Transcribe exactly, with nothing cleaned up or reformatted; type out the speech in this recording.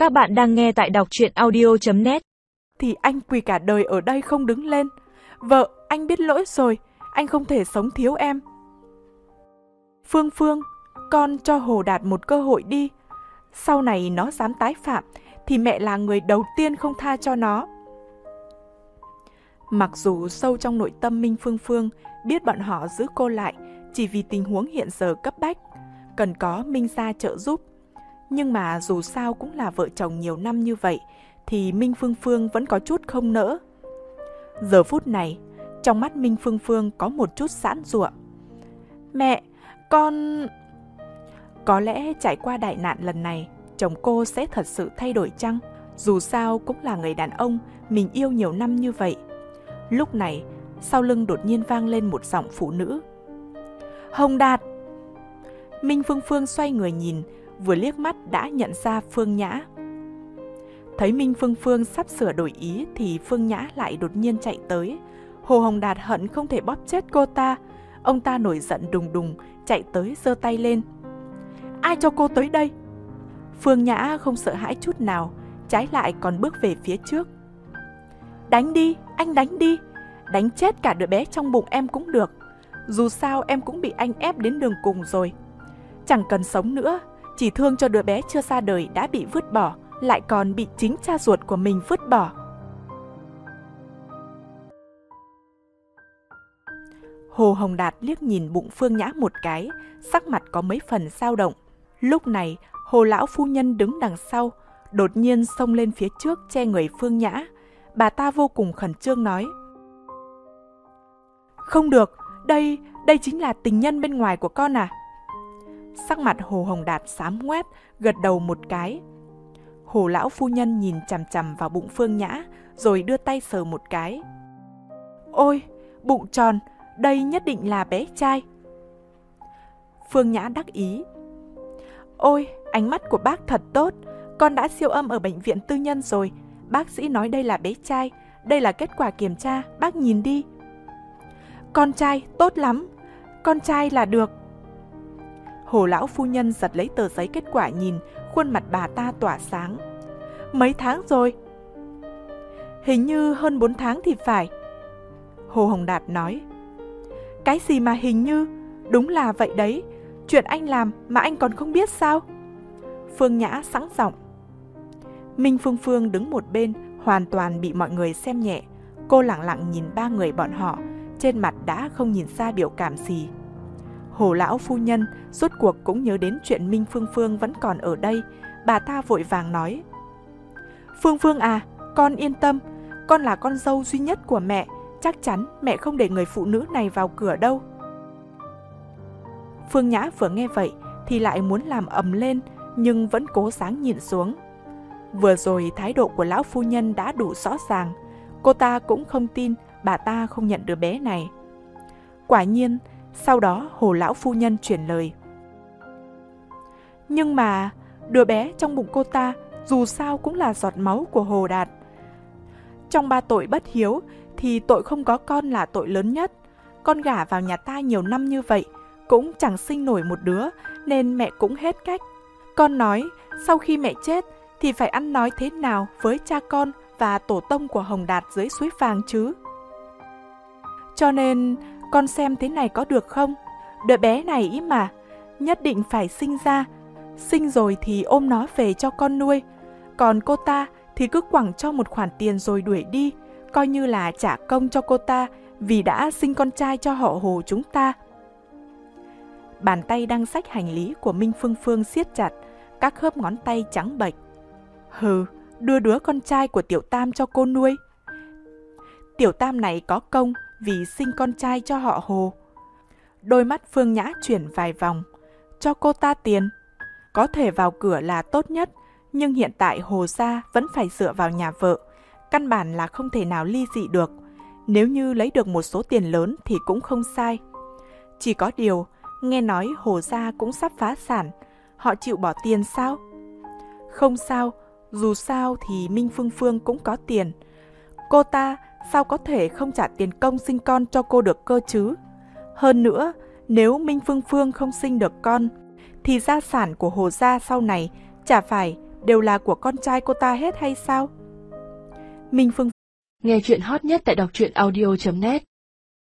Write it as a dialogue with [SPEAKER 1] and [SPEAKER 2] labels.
[SPEAKER 1] Các bạn đang nghe tại đọc truyện audio chấm net.
[SPEAKER 2] Thì anh quỳ cả đời ở đây không đứng lên. Vợ, anh biết lỗi rồi, anh không thể sống thiếu em. Phương Phương, con cho Hồ Đạt một cơ hội đi. Sau này nó dám tái phạm thì mẹ là người đầu tiên không tha cho nó. Mặc dù sâu trong nội tâm Minh Phương Phương biết bọn họ giữ cô lại chỉ vì tình huống hiện giờ cấp bách, cần có Minh gia trợ giúp. Nhưng mà dù sao cũng là vợ chồng nhiều năm như vậy thì Minh Phương Phương vẫn có chút không nỡ. Giờ phút này, trong mắt Minh Phương Phương có một chút giãn giụa. Mẹ, con... Có lẽ trải qua đại nạn lần này, chồng cô sẽ thật sự thay đổi chăng? Dù sao cũng là người đàn ông mình yêu nhiều năm như vậy. Lúc này, sau lưng đột nhiên vang lên một giọng phụ nữ. Hồng Đạt! Minh Phương Phương xoay người nhìn, vừa liếc mắt đã nhận ra Phương Nhã. Thấy Minh Phương Phương sắp sửa đổi ý thì Phương Nhã lại đột nhiên chạy tới. Hồ Hồng Đạt hận không thể bóp chết cô ta. Ông ta nổi giận đùng đùng, chạy tới giơ tay lên. Ai cho cô tới đây? Phương Nhã không sợ hãi chút nào, trái lại còn bước về phía trước. Đánh đi, anh đánh đi. Đánh chết cả đứa bé trong bụng em cũng được. Dù sao em cũng bị anh ép đến đường cùng rồi. Chẳng cần sống nữa, chỉ thương cho đứa bé chưa ra đời đã bị vứt bỏ, lại còn bị chính cha ruột của mình vứt bỏ. Hồ Hồng Đạt liếc nhìn bụng Phương Nhã một cái, sắc mặt có mấy phần dao động. Lúc này, Hồ lão phu nhân đứng đằng sau, đột nhiên xông lên phía trước che người Phương Nhã. Bà ta vô cùng khẩn trương nói. Không được, đây, đây chính là tình nhân bên ngoài của con à? Sắc mặt Hồ Hồng Đạt xám ngoét, gật đầu một cái. Hồ lão phu nhân nhìn chằm chằm vào bụng Phương Nhã, rồi đưa tay sờ một cái. Ôi, bụng tròn, đây nhất định là bé trai. Phương Nhã đắc ý. Ôi, ánh mắt của bác thật tốt, con đã siêu âm ở bệnh viện tư nhân rồi. Bác sĩ nói đây là bé trai, đây là kết quả kiểm tra, bác nhìn đi. Con trai, tốt lắm, con trai là được. Hồ lão phu nhân giật lấy tờ giấy kết quả nhìn, khuôn mặt bà ta tỏa sáng. Mấy tháng rồi? Hình như hơn bốn tháng thì phải. Hồ Hồng Đạt nói. Cái gì mà hình như? Đúng là vậy đấy. Chuyện anh làm mà anh còn không biết sao? Phương Nhã sẵn giọng. Minh Phương Phương đứng một bên, hoàn toàn bị mọi người xem nhẹ. Cô lặng lặng nhìn ba người bọn họ, trên mặt đã không nhìn ra biểu cảm gì. Hồ lão phu nhân rốt cuộc cũng nhớ đến chuyện Minh Phương Phương vẫn còn ở đây. Bà ta vội vàng nói. Phương Phương à, con yên tâm, con là con dâu duy nhất của mẹ. Chắc chắn mẹ không để người phụ nữ này vào cửa đâu. Phương Nhã vừa nghe vậy thì lại muốn làm ầm lên, nhưng vẫn cố gắng nhịn xuống. Vừa rồi thái độ của lão phu nhân đã đủ rõ ràng. Cô ta cũng không tin bà ta không nhận đứa bé này. Quả nhiên, sau đó Hồ lão phu nhân chuyển lời. Nhưng mà đứa bé trong bụng cô ta dù sao cũng là giọt máu của Hồ Đạt. Trong ba tội bất hiếu thì tội không có con là tội lớn nhất. Con gả vào nhà ta nhiều năm như vậy cũng chẳng sinh nổi một đứa, nên mẹ cũng hết cách. Con nói sau khi mẹ chết thì phải ăn nói thế nào với cha con và tổ tông của Hồng Đạt dưới suối vàng chứ. Cho nên con xem thế này có được không? Đứa bé này ý mà, nhất định phải sinh ra. Sinh rồi thì ôm nó về cho con nuôi. Còn cô ta thì cứ quẳng cho một khoản tiền rồi đuổi đi, coi như là trả công cho cô ta vì đã sinh con trai cho họ Hồ chúng ta. Bàn tay đang xách hành lý của Minh Phương Phương siết chặt, các khớp ngón tay trắng bệch. Hừ, đưa đứa con trai của Tiểu Tam cho cô nuôi. Tiểu Tam này có công vì sinh con trai cho họ Hồ. Đôi mắt Phương Nhã chuyển vài vòng. Cho cô ta tiền. Có thể vào cửa là tốt nhất, nhưng hiện tại Hồ gia vẫn phải dựa vào nhà vợ. Căn bản là không thể nào ly dị được. Nếu như lấy được một số tiền lớn thì cũng không sai. Chỉ có điều, nghe nói Hồ gia cũng sắp phá sản. Họ chịu bỏ tiền sao? Không sao, dù sao thì Minh Phương Phương cũng có tiền. Cô ta sao có thể không trả tiền công sinh con cho cô được cơ chứ? Hơn nữa, nếu Minh Phương Phương không sinh được con, thì gia sản của Hồ gia sau này chả phải đều là của con trai cô ta hết hay sao? Minh Phương
[SPEAKER 3] Nghe chuyện hot nhất tại đọc truyện audio chấm net